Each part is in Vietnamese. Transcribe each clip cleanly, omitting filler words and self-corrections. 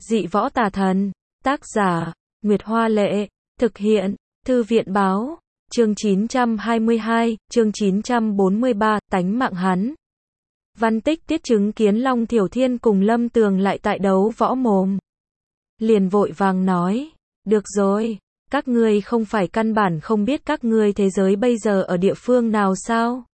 Dị võ tà thần. Tác giả, Nguyệt Hoa Lệ. Thực hiện, Thư viện Báo. Chương 922, chương 943, tánh mạng hắn. Văn Tích Tiết chứng kiến Long Thiểu Thiên cùng Lâm Tường lại tại đấu võ mồm. Liền vội vàng nói, được rồi, các ngươi không phải căn bản không biết các ngươi thế giới bây giờ ở địa phương nào sao?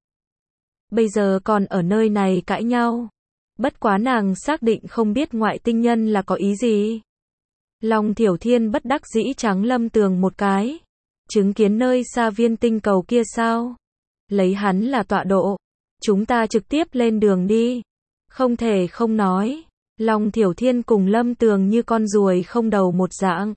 Bây giờ còn ở nơi này cãi nhau. Bất quá nàng xác định không biết ngoại tinh nhân là có ý gì. Long Thiểu Thiên bất đắc dĩ trắng Lâm Tường một cái. Chứng kiến nơi xa viên tinh cầu kia sao? Lấy hắn là tọa độ. Chúng ta trực tiếp lên đường đi. Không thể không nói. Long Thiểu Thiên cùng Lâm Tường như con ruồi không đầu một dạng.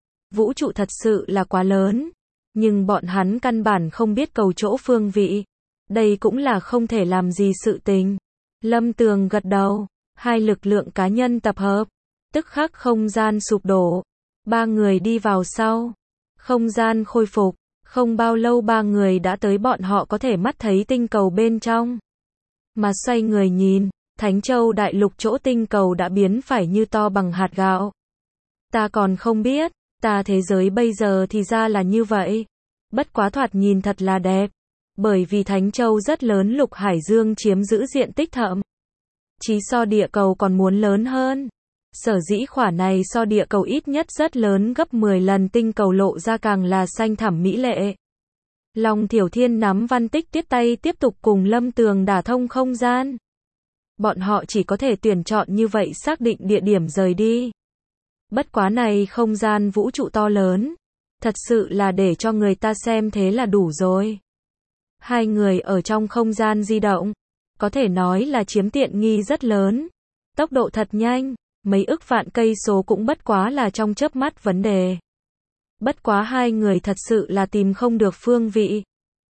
Vũ trụ thật sự là quá lớn. Nhưng bọn hắn căn bản không biết cầu chỗ phương vị. Đây cũng là không thể làm gì sự tình. Lâm Tường gật đầu. Hai lực lượng cá nhân tập hợp. Tức khắc không gian sụp đổ. Ba người đi vào sau. Không gian khôi phục. Không bao lâu ba người đã tới bọn họ có thể mắt thấy tinh cầu bên trong. Mà xoay người nhìn, Thánh Châu đại lục chỗ tinh cầu đã biến phải như to bằng hạt gạo. Ta còn không biết, ta thế giới bây giờ thì ra là như vậy. Bất quá thoạt nhìn thật là đẹp. Bởi vì Thánh Châu rất lớn, lục hải dương chiếm giữ diện tích thậm chí so địa cầu còn muốn lớn hơn. Sở dĩ khỏa này so địa cầu ít nhất rất lớn gấp 10 lần, tinh cầu lộ ra càng là xanh thẳm mỹ lệ. Long Thiểu Thiên nắm Văn Tích Tiết tay tiếp tục cùng Lâm Tường đả thông không gian. Bọn họ chỉ có thể tuyển chọn như vậy xác định địa điểm rời đi. Bất quá này không gian vũ trụ to lớn. Thật sự là để cho người ta xem thế là đủ rồi. Hai người ở trong không gian di động. Có thể nói là chiếm tiện nghi rất lớn. Tốc độ thật nhanh. Mấy ức vạn cây số cũng bất quá là trong chớp mắt vấn đề. Bất quá hai người thật sự là tìm không được phương vị.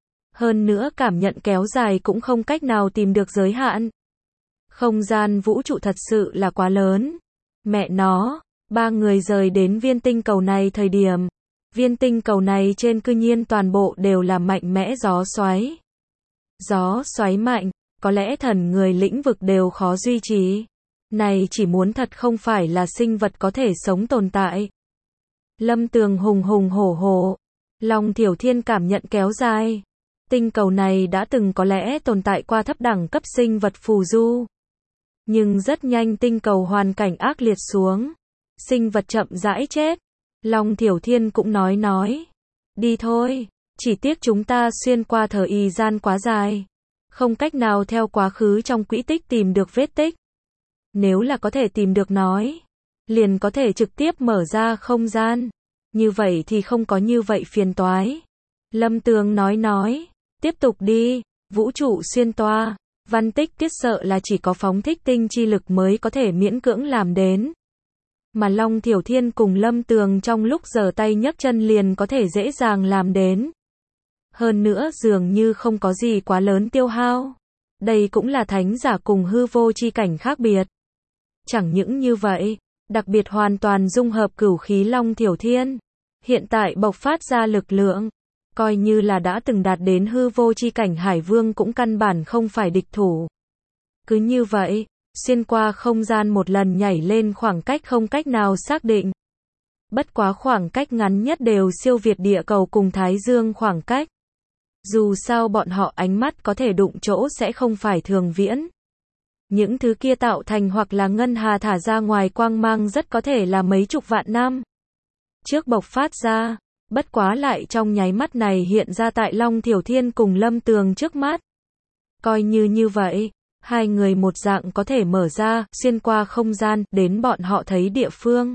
Hơn nữa cảm nhận kéo dài cũng không cách nào tìm được giới hạn. Không gian vũ trụ thật sự là quá lớn. Mẹ nó, ba người rời đến viên tinh cầu này thời điểm. Viên tinh cầu này trên cư nhiên toàn bộ đều là mạnh mẽ gió xoáy. Gió xoáy mạnh, có lẽ thần người lĩnh vực đều khó duy trì. Này chỉ muốn thật không phải là sinh vật có thể sống tồn tại. Lâm Tường hùng hùng hổ hổ. Long Thiểu Thiên cảm nhận kéo dài. Tinh cầu này đã từng có lẽ tồn tại qua thấp đẳng cấp sinh vật phù du. Nhưng rất nhanh tinh cầu hoàn cảnh ác liệt xuống. Sinh vật chậm rãi chết. Long Thiểu Thiên cũng nói. Đi thôi. Chỉ tiếc chúng ta xuyên qua thời gian quá dài. Không cách nào theo quá khứ trong quỹ tích tìm được vết tích. Nếu là có thể tìm được nói, liền có thể trực tiếp mở ra không gian. Như vậy thì không có như vậy phiền toái. Lâm Tường nói, tiếp tục đi, vũ trụ xuyên toa. Văn Tích Tiết sợ là chỉ có phóng thích tinh chi lực mới có thể miễn cưỡng làm đến. Mà Long Thiểu Thiên cùng Lâm Tường trong lúc giở tay nhấc chân liền có thể dễ dàng làm đến. Hơn nữa dường như không có gì quá lớn tiêu hao. Đây cũng là thánh giả cùng hư vô chi cảnh khác biệt. Chẳng những như vậy, đặc biệt hoàn toàn dung hợp cửu khí Long Thiểu Thiên. Hiện tại bộc phát ra lực lượng, coi như là đã từng đạt đến hư vô chi cảnh Hải Vương cũng căn bản không phải địch thủ. Cứ như vậy, xuyên qua không gian một lần nhảy lên khoảng cách không cách nào xác định. Bất quá khoảng cách ngắn nhất đều siêu việt địa cầu cùng Thái Dương khoảng cách. Dù sao bọn họ ánh mắt có thể đụng chỗ sẽ không phải thường viễn. Những thứ kia tạo thành hoặc là ngân hà thả ra ngoài quang mang rất có thể là mấy chục vạn năm trước bộc phát ra, bất quá lại trong nháy mắt này hiện ra tại Long Thiểu Thiên cùng Lâm Tường trước mắt. Coi như vậy, hai người một dạng có thể mở ra, xuyên qua không gian, đến bọn họ thấy địa phương.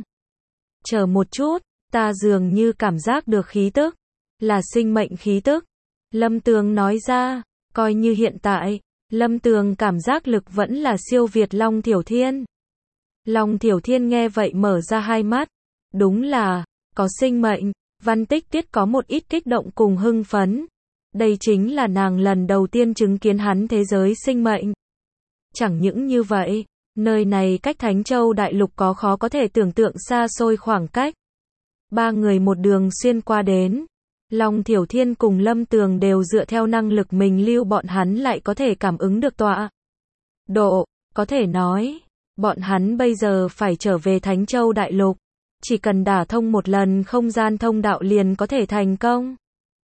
Chờ một chút, ta dường như cảm giác được khí tức, là sinh mệnh khí tức. Lâm Tường nói ra, coi như hiện tại. Lâm Tường cảm giác lực vẫn là siêu việt Long Thiểu Thiên. Long Thiểu Thiên nghe vậy mở ra hai mắt. Đúng là, có sinh mệnh. Văn Tích Tiết có một ít kích động cùng hưng phấn. Đây chính là nàng lần đầu tiên chứng kiến hắn thế giới sinh mệnh. Chẳng những như vậy, nơi này cách Thánh Châu đại lục có khó có thể tưởng tượng xa xôi khoảng cách. Ba người một đường xuyên qua đến. Long Thiểu Thiên cùng Lâm Tường đều dựa theo năng lực mình lưu bọn hắn lại có thể cảm ứng được tọa độ, có thể nói, Bọn hắn bây giờ phải trở về Thánh Châu Đại Lục. Chỉ cần đả thông một lần không gian thông đạo liền có thể thành công.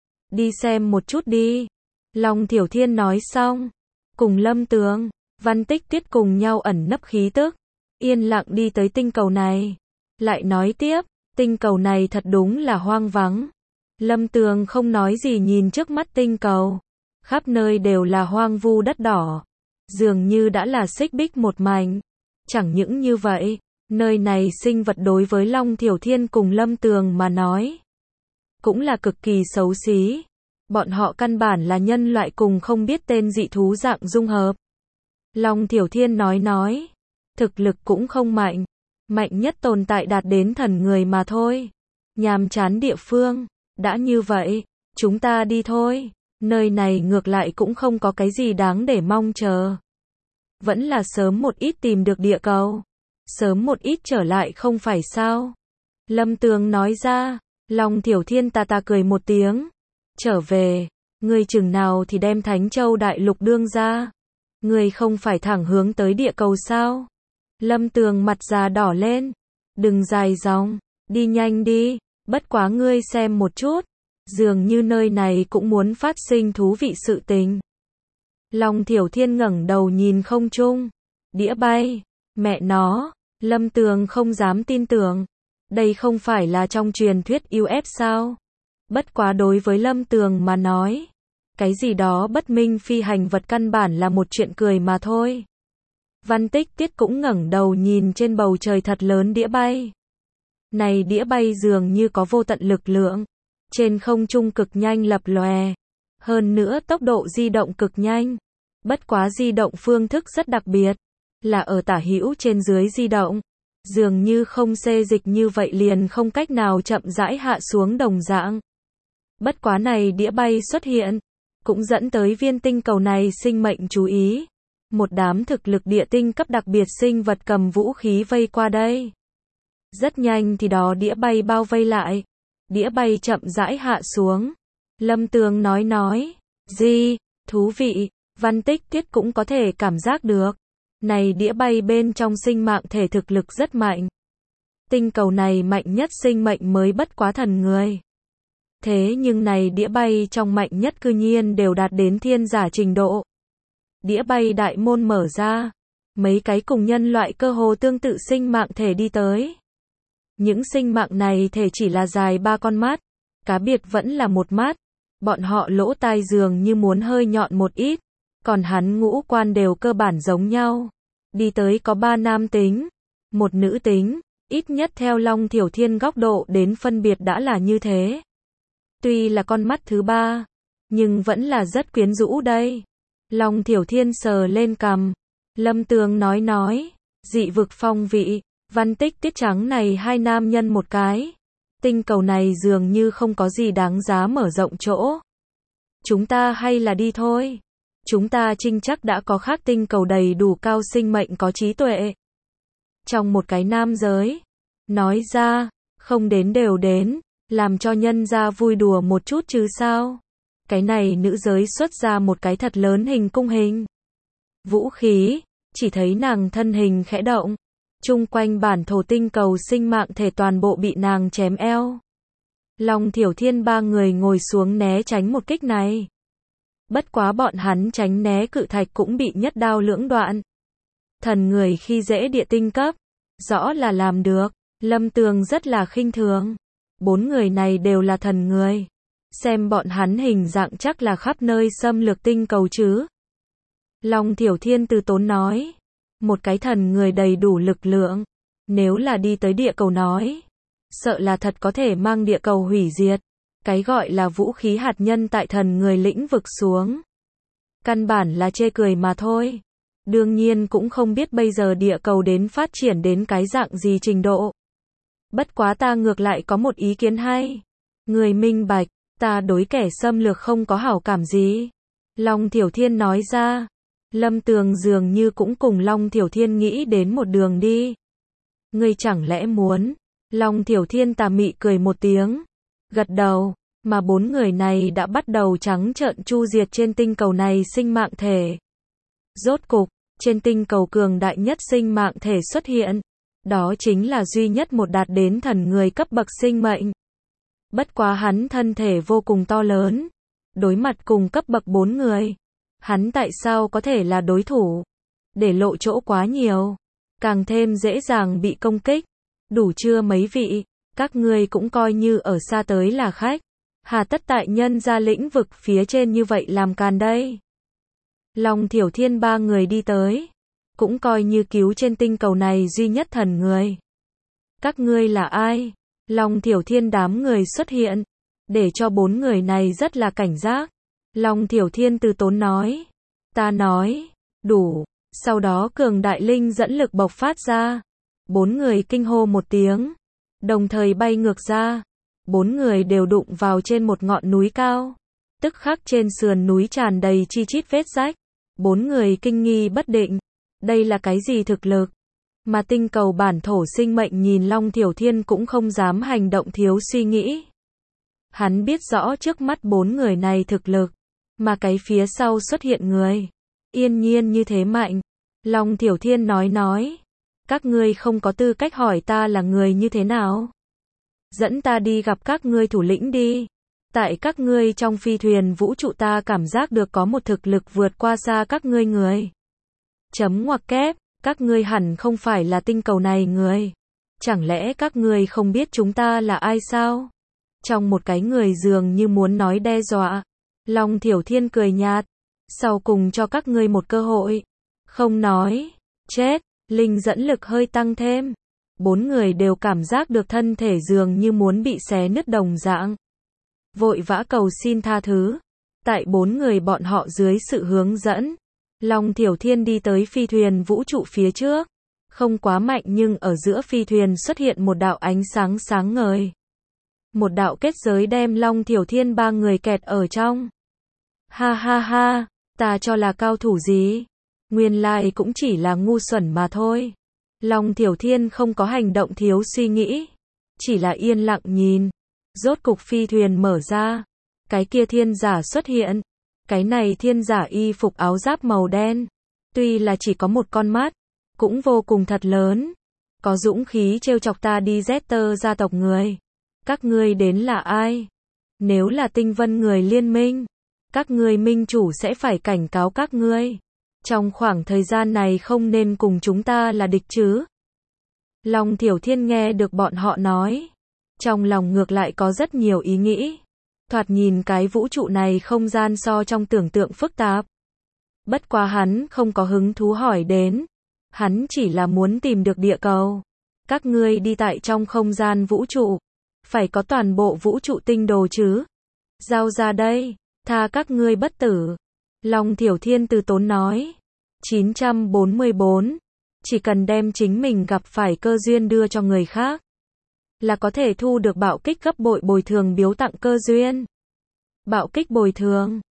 Đi xem một chút đi. Long Thiểu Thiên nói xong. Cùng Lâm Tường, Văn Tích Tiết cùng nhau ẩn nấp khí tức. Yên lặng đi tới tinh cầu này. Lại nói tiếp, tinh cầu này thật đúng là hoang vắng. Lâm Tường không nói gì nhìn trước mắt tinh cầu. Khắp nơi đều là hoang vu đất đỏ. Dường như đã là xích bích một mảnh. Chẳng những như vậy, nơi này sinh vật đối với Long Thiểu Thiên cùng Lâm Tường mà nói. Cũng là cực kỳ xấu xí. Bọn họ căn bản là nhân loại cùng không biết tên dị thú dạng dung hợp. Long Thiểu Thiên nói. Thực lực cũng không mạnh. Mạnh nhất tồn tại đạt đến thần người mà thôi. Nhàm chán địa phương. Đã như vậy, chúng ta đi thôi. Nơi này ngược lại cũng không có cái gì đáng để mong chờ. Vẫn là sớm một ít tìm được địa cầu. Sớm một ít trở lại không phải sao. Lâm Tường nói ra. Long Thiểu Thiên ta cười một tiếng. Trở về, ngươi chừng nào thì đem Thánh Châu Đại Lục đương ra. Ngươi không phải thẳng hướng tới địa cầu sao? Lâm Tường mặt già đỏ lên. Đừng dài dòng, đi nhanh đi, bất quá ngươi xem một chút. Dường như nơi này cũng muốn phát sinh thú vị sự tình. Long Thiểu Thiên ngẩng đầu nhìn không trung. Đĩa bay, mẹ nó, Lâm Tường không dám tin tưởng. Đây không phải là trong truyền thuyết UF sao? Bất quá đối với Lâm Tường mà nói, cái gì đó bất minh phi hành vật căn bản là một chuyện cười mà thôi. Văn Tích Tiết cũng ngẩng đầu nhìn trên bầu trời thật lớn đĩa bay. Này đĩa bay dường như có vô tận lực lượng, trên không trung cực nhanh lập lòe, hơn nữa tốc độ di động cực nhanh. Bất quá di động phương thức rất đặc biệt, là ở tả hữu trên dưới di động. Dường như không xê dịch như vậy liền không cách nào chậm rãi hạ xuống đồng dạng. Bất quá này đĩa bay xuất hiện, cũng dẫn tới viên tinh cầu này sinh mệnh chú ý. Một đám thực lực địa tinh cấp đặc biệt sinh vật cầm vũ khí vây qua đây. Rất nhanh thì đó đĩa bay bao vây lại. Đĩa bay chậm rãi hạ xuống. Lâm Tường nói. Gì, thú vị, Văn Tích Tiết cũng có thể cảm giác được. Này đĩa bay bên trong sinh mạng thể thực lực rất mạnh. Tinh cầu này mạnh nhất sinh mệnh mới bất quá thần người. Thế nhưng này đĩa bay trong mạnh nhất cư nhiên đều đạt đến thiên giả trình độ. Đĩa bay đại môn mở ra. Mấy cái cùng nhân loại cơ hồ tương tự sinh mạng thể đi tới. Những sinh mạng này thể chỉ là dài 3 con mắt. Cá biệt vẫn là một mắt. Bọn họ lỗ tai dường như muốn hơi nhọn một ít. Còn hắn ngũ quan đều cơ bản giống nhau. Đi tới có 3 nam tính, 1 nữ tính. Ít nhất theo Long Thiểu Thiên góc độ đến phân biệt đã là như thế. Tuy là con mắt thứ 3, nhưng vẫn là rất quyến rũ đây. Long Thiểu Thiên sờ lên cằm. Lâm Tường nói. Dị vực phong vị, Văn Tích Tiết trắng này 2 nam nhân một cái. Tinh cầu này dường như không có gì đáng giá mở rộng chỗ. Chúng ta hay là đi thôi. Chúng ta trinh chắc đã có khác tinh cầu đầy đủ cao sinh mệnh có trí tuệ. Trong một cái nam giới, nói ra, không đến đều đến, làm cho nhân ra vui đùa một chút chứ sao. Cái này nữ giới xuất ra một cái thật lớn hình cung hình. Vũ khí, chỉ thấy nàng thân hình khẽ động. Chung quanh bản thổ tinh cầu sinh mạng thể toàn bộ bị nàng chém eo. Long Thiểu Thiên 3 người ngồi xuống né tránh một kích này. Bất quá bọn hắn tránh né cự thạch cũng bị nhất đao lưỡng đoạn. Thần người khi dễ địa tinh cấp, rõ là làm được. Lâm Tường rất là khinh thường. 4 người này đều là thần người. Xem bọn hắn hình dạng chắc là khắp nơi xâm lược tinh cầu chứ. Long Thiểu Thiên từ tốn nói. Một cái thần người đầy đủ lực lượng. Nếu là đi tới địa cầu nói. Sợ là thật có thể mang địa cầu hủy diệt. Cái gọi là vũ khí hạt nhân tại thần người lĩnh vực xuống. Căn bản là chê cười mà thôi. Đương nhiên cũng không biết bây giờ địa cầu đến phát triển đến cái dạng gì trình độ. Bất quá ta ngược lại có một ý kiến hay. Người minh bạch, ta đối kẻ xâm lược không có hảo cảm gì. Long Thiểu Thiên nói ra. Lâm Tường dường như cũng cùng Long Thiểu Thiên nghĩ đến một đường đi. Ngươi chẳng lẽ muốn? Long Thiểu Thiên tà mị cười một tiếng. Gật đầu, mà 4 người này đã bắt đầu trắng trợn chu diệt trên tinh cầu này sinh mạng thể. Rốt cục, trên tinh cầu cường đại nhất sinh mạng thể xuất hiện. Đó chính là duy nhất một đạt đến thần người cấp bậc sinh mệnh. Bất quá hắn thân thể vô cùng to lớn. Đối mặt cùng cấp bậc 4 người. Hắn tại sao có thể là đối thủ? Để lộ chỗ quá nhiều. Càng thêm dễ dàng bị công kích. Đủ chưa mấy vị? Các ngươi cũng coi như ở xa tới là khách. Hà tất tại nhân ra lĩnh vực phía trên như vậy làm càn đây. Long Thiểu Thiên ba người đi tới. Cũng coi như cứu trên tinh cầu này duy nhất thần người. Các ngươi là ai? Long Thiểu Thiên đám người xuất hiện. Để cho 4 người này rất là cảnh giác. Long Thiểu Thiên từ tốn nói. Ta nói. Đủ. Sau đó cường đại linh dẫn lực bộc phát ra. 4 người kinh hô một tiếng. Đồng thời bay ngược ra. 4 người đều đụng vào trên một ngọn núi cao. Tức khắc trên sườn núi tràn đầy chi chít vết rách. 4 người kinh nghi bất định. Đây là cái gì thực lực? Mà tinh cầu bản thổ sinh mệnh nhìn Long Thiểu Thiên cũng không dám hành động thiếu suy nghĩ. Hắn biết rõ trước mắt 4 người này thực lực. Mà cái phía sau xuất hiện người. Yên nhiên như thế mạnh. Long Thiểu Thiên nói. Các ngươi không có tư cách hỏi ta là người như thế nào. Dẫn ta đi gặp các ngươi thủ lĩnh đi. Tại các ngươi trong phi thuyền vũ trụ ta cảm giác được có một thực lực vượt qua xa các ngươi người. Chấm ngoặc kép, các ngươi hẳn không phải là tinh cầu này người. Chẳng lẽ các ngươi không biết chúng ta là ai sao? Trong một cái người dường như muốn nói đe dọa. Long Thiểu Thiên cười nhạt. Sau cùng cho các ngươi một cơ hội. Không nói. Chết. Linh dẫn lực hơi tăng thêm. 4 người đều cảm giác được thân thể dường như muốn bị xé nứt đồng dạng. Vội vã cầu xin tha thứ. Tại 4 người bọn họ dưới sự hướng dẫn. Long Thiểu Thiên đi tới phi thuyền vũ trụ phía trước. Không quá mạnh nhưng ở giữa phi thuyền xuất hiện một đạo ánh sáng sáng ngời. Một đạo kết giới đem Long Thiểu Thiên ba người kẹt ở trong. Ha ha ha, ta cho là cao thủ gì? Nguyên lai cũng chỉ là ngu xuẩn mà thôi. Long Thiểu Thiên không có hành động thiếu suy nghĩ. Chỉ là yên lặng nhìn. Rốt cục phi thuyền mở ra. Cái kia thiên giả xuất hiện. Cái này thiên giả y phục áo giáp màu đen. Tuy là chỉ có một con mắt. Cũng vô cùng thật lớn. Có dũng khí trêu chọc ta đi Zetter gia tộc người. Các ngươi đến là ai? Nếu là tinh vân người liên minh. Các ngươi minh chủ sẽ phải cảnh cáo các ngươi. Trong khoảng thời gian này không nên cùng chúng ta là địch chứ. Long Thiểu Thiên nghe được bọn họ nói. Trong lòng ngược lại có rất nhiều ý nghĩ. Thoạt nhìn cái vũ trụ này không gian so trong tưởng tượng phức tạp. Bất quá hắn không có hứng thú hỏi đến. Hắn chỉ là muốn tìm được địa cầu. Các ngươi đi tại trong không gian vũ trụ. Phải có toàn bộ vũ trụ tinh đồ chứ. Giao ra đây. Tha các ngươi bất tử. Long Thiểu Thiên từ tốn nói. 944. Chỉ cần đem chính mình gặp phải cơ duyên đưa cho người khác. Là có thể thu được bạo kích gấp bội bồi thường biếu tặng cơ duyên. Bạo kích bồi thường.